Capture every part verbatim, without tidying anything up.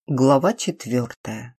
Глава четвертая.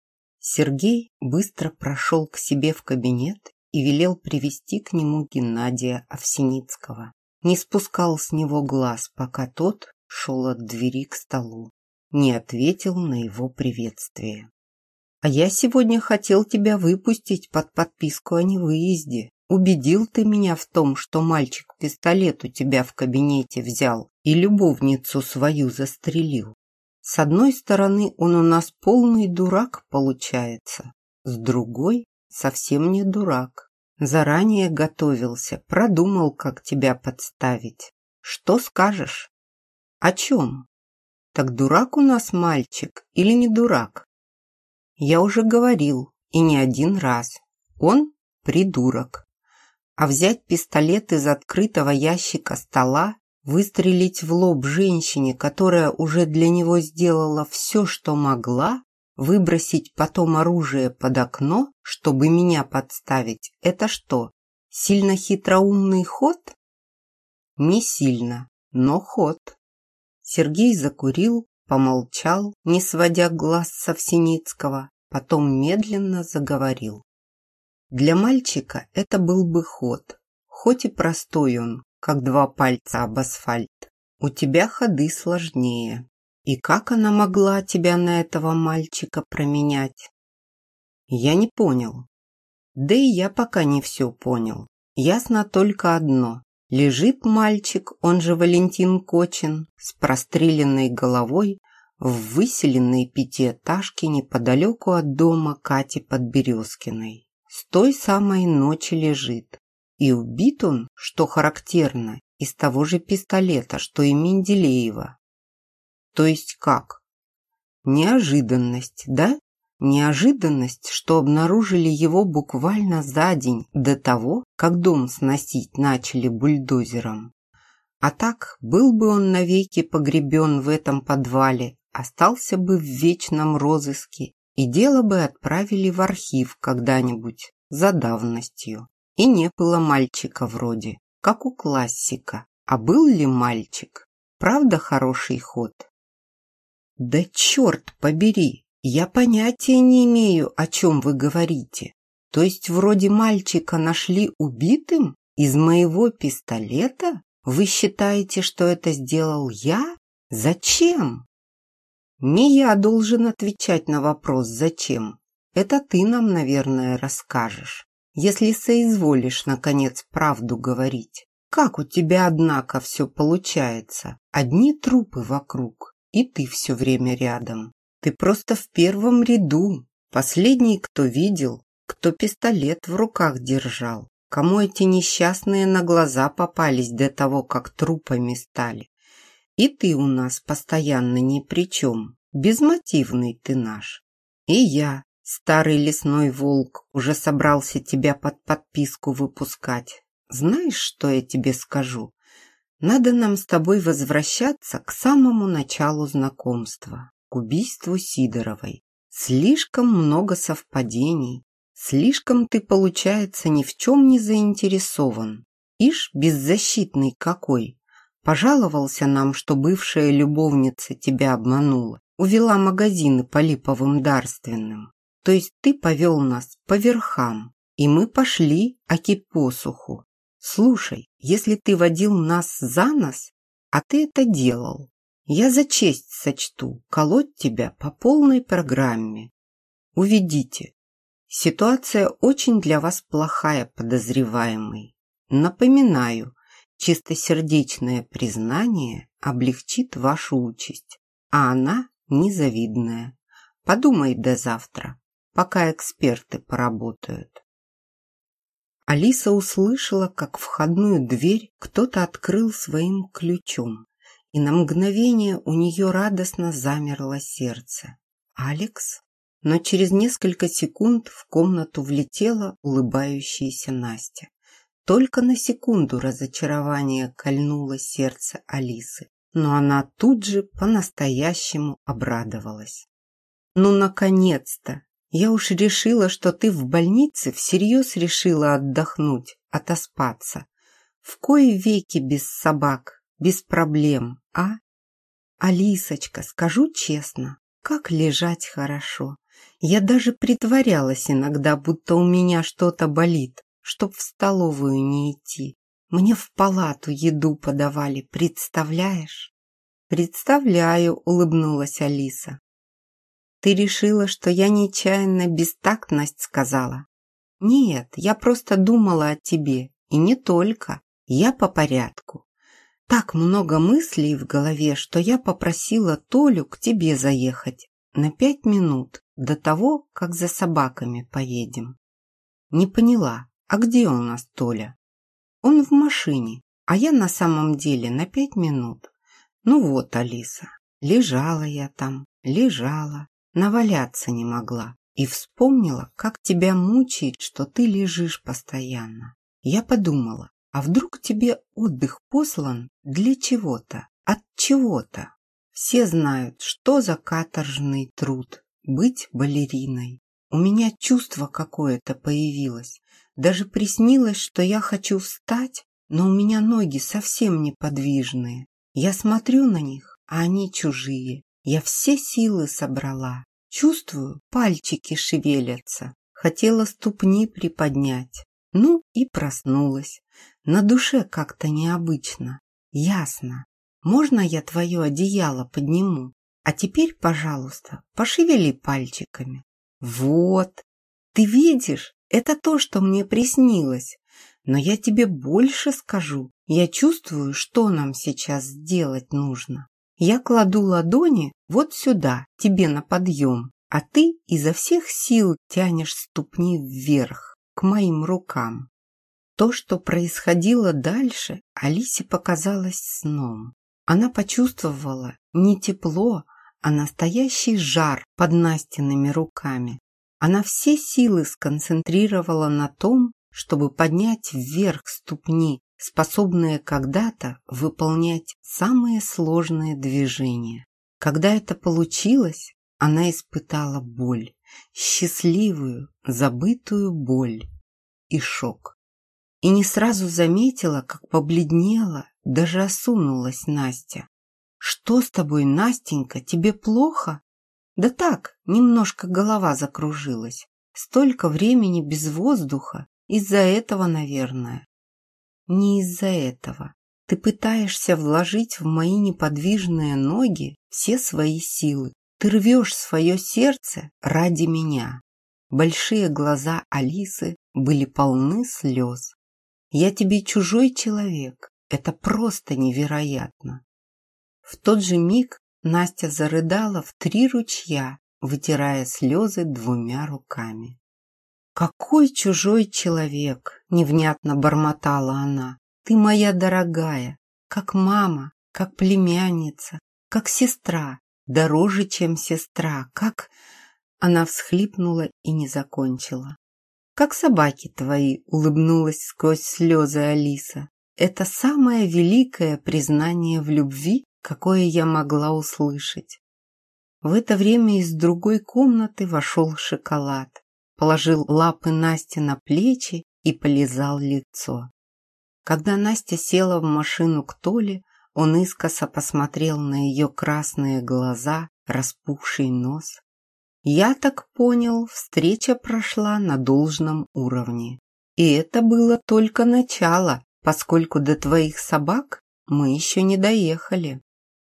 Сергей быстро прошел к себе в кабинет и велел привести к нему Геннадия Овсиницкого. Не спускал с него глаз, пока тот шел от двери к столу. Не ответил на его приветствие. «А я сегодня хотел тебя выпустить под подписку о невыезде. Убедил ты меня в том, что мальчик пистолет у тебя в кабинете взял и любовницу свою застрелил. С одной стороны, он у нас полный дурак получается, с другой – совсем не дурак. Заранее готовился, продумал, как тебя подставить. Что скажешь? О чем? Так дурак у нас мальчик или не дурак? Я уже говорил, и не один раз. Он придурок. А взять пистолет из открытого ящика стола, выстрелить в лоб женщине, которая уже для него сделала все, что могла, выбросить потом оружие под окно, чтобы меня подставить, это что, сильно хитроумный ход? Не сильно, но ход. Сергей закурил, помолчал, не сводя глаз с Овсиницкого, потом медленно заговорил. Для мальчика это был бы ход, хоть и простой он, как два пальца об асфальт. У тебя ходы сложнее. И как она могла тебя на этого мальчика променять? Я не понял. Да и я пока не все понял. Ясно только одно. Лежит мальчик, он же Валентин Кочин, с простреленной головой в выселенной пятиэтажке неподалеку от дома Кати Подберезкиной. С той самой ночи лежит. И убит он, что характерно, из того же пистолета, что и Менделеева. То есть как? Неожиданность, да? Неожиданность, что обнаружили его буквально за день до того, как дом сносить начали бульдозером. А так, был бы он навеки погребен в этом подвале, остался бы в вечном розыске, и дело бы отправили в архив когда-нибудь за давностью. И не было мальчика вроде, как у классика. А был ли мальчик? Правда хороший ход? Да черт побери, я понятия не имею, о чем вы говорите. То есть вроде мальчика нашли убитым из моего пистолета? Вы считаете, что это сделал я? Зачем? Не я должен отвечать на вопрос «зачем?». Это ты нам, наверное, расскажешь, если соизволишь, наконец, правду говорить. Как у тебя, однако, все получается? Одни трупы вокруг, и ты все время рядом. Ты просто в первом ряду. Последний, кто видел, кто пистолет в руках держал, кому эти несчастные на глаза попались до того, как трупами стали. И ты у нас постоянно ни при чем, безмотивный ты наш. И я, старый лесной волк, уже собрался тебя под подписку выпускать. Знаешь, что я тебе скажу? Надо нам с тобой возвращаться к самому началу знакомства, к убийству Сидоровой. Слишком много совпадений, слишком ты, получается, ни в чем не заинтересован. Ишь, беззащитный какой. Пожаловался нам, что бывшая любовница тебя обманула, увела магазины по липовым дарственным. То есть ты повел нас по верхам, и мы пошли аки посуху. Слушай, если ты водил нас за нос, а ты это делал, я за честь сочту колоть тебя по полной программе. Уведите. Ситуация очень для вас плохая, подозреваемый. Напоминаю, чистосердечное признание облегчит вашу участь, а она незавидная. Подумай до завтра, пока эксперты поработают. Алиса услышала, как входную дверь кто-то открыл своим ключом, и на мгновение у нее радостно замерло сердце. «Алекс?» Но через несколько секунд в комнату влетела улыбающаяся Настя. Только на секунду разочарование кольнуло сердце Алисы, но она тут же по-настоящему обрадовалась. «Ну, наконец-то! Я уж решила, что ты в больнице всерьез решила отдохнуть, отоспаться. В кои веки без собак, без проблем, а? Алисочка, скажу честно, как лежать хорошо. Я даже притворялась иногда, будто у меня что-то болит, чтоб в столовую не идти. Мне в палату еду подавали, представляешь? Представляю, улыбнулась Алиса. Ты решила, что я нечаянно бестактность сказала? Нет, я просто думала о тебе, и не только. Я по порядку. Так много мыслей в голове, что я попросила Толю к тебе заехать на пять минут до того, как за собаками поедем. Не поняла, а где у нас Толя? Он в машине, а я на самом деле на пять минут. Ну вот, Алиса, лежала я там, лежала, наваляться не могла. И вспомнила, как тебя мучает, что ты лежишь постоянно. Я подумала, а вдруг тебе отдых послан для чего-то, от чего-то? Все знают, что за каторжный труд быть балериной. У меня чувство какое-то появилось. Даже приснилось, что я хочу встать, но у меня ноги совсем неподвижные. Я смотрю на них, а они чужие. Я все силы собрала. Чувствую, пальчики шевелятся. Хотела ступни приподнять. Ну и проснулась. На душе как-то необычно. Ясно. Можно я твое одеяло подниму? А теперь, пожалуйста, пошевели пальчиками. Вот. Ты видишь, это то, что мне приснилось. Но я тебе больше скажу. Я чувствую, что нам сейчас сделать нужно. Я кладу ладони вот сюда, тебе на подъем, а ты изо всех сил тянешь ступни вверх, к моим рукам. То, что происходило дальше, Алисе показалось сном. Она почувствовала не тепло, а настоящий жар под Настиными руками. Она все силы сконцентрировала на том, чтобы поднять вверх ступни, способные когда-то выполнять самые сложные движения. Когда это получилось, она испытала боль, счастливую, забытую боль и шок. И не сразу заметила, как побледнела, даже осунулась Настя. «Что с тобой, Настенька, тебе плохо?» «Да так, немножко голова закружилась. Столько времени без воздуха, из-за этого, наверное». «Не из-за этого. Ты пытаешься вложить в мои неподвижные ноги все свои силы. Ты рвешь свое сердце ради меня». Большие глаза Алисы были полны слез. «Я тебе чужой человек. Это просто невероятно». В тот же миг Настя зарыдала в три ручья, вытирая слезы двумя руками. «Какой чужой человек!» — невнятно бормотала она. «Ты моя дорогая, как мама, как племянница, как сестра, дороже, чем сестра, как...» Она всхлипнула и не закончила. «Как собаки твои», — улыбнулась сквозь слезы Алиса. «Это самое великое признание в любви, какое я могла услышать». В это время из другой комнаты вошел Шоколад, положил лапы Насте на плечи и полизал лицо. Когда Настя села в машину к Толе, он искоса посмотрел на ее красные глаза, распухший нос. «Я так понял, встреча прошла на должном уровне. И это было только начало, поскольку до твоих собак мы еще не доехали».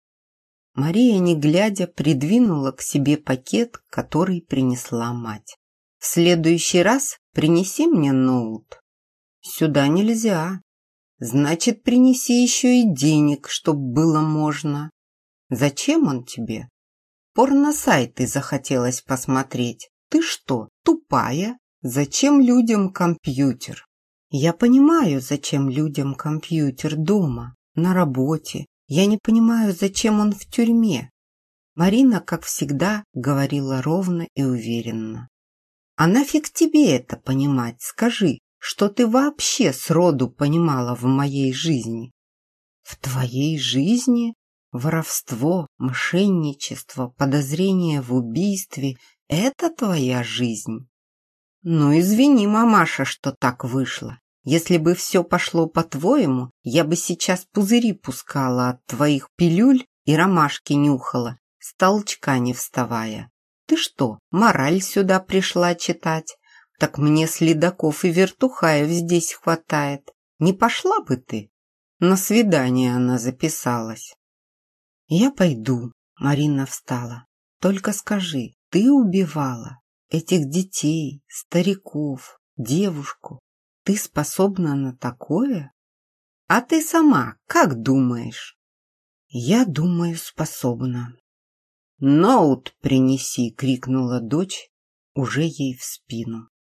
Мария, не глядя, придвинула к себе пакет, который принесла мать. «В следующий раз принеси мне ноут». «Сюда нельзя». «Значит, принеси еще и денег, чтоб было можно». «Зачем он тебе?» «Порносайты захотелось посмотреть. Ты что, тупая? Зачем людям компьютер?» «Я понимаю, зачем людям компьютер дома, на работе. Я не понимаю, зачем он в тюрьме». Марина, как всегда, говорила ровно и уверенно. «А нафиг тебе это понимать? Скажи, что ты вообще сроду понимала в моей жизни?» «В твоей жизни? Воровство, мошенничество, подозрение в убийстве – это твоя жизнь?» «Ну, извини, мамаша, что так вышло. Если бы все пошло по-твоему, я бы сейчас пузыри пускала от твоих пилюль и ромашки нюхала. с толчка не вставая. Ты что, мораль сюда пришла читать? Так мне следаков и вертухаев здесь хватает. Не пошла бы ты? На свидание она записалась. Я пойду, Марина встала. Только скажи, ты убивала этих детей, стариков, девушку? Ты способна на такое? А ты сама как думаешь? Я думаю, способна. «Ноут принеси!» — крикнула дочь уже ей в спину.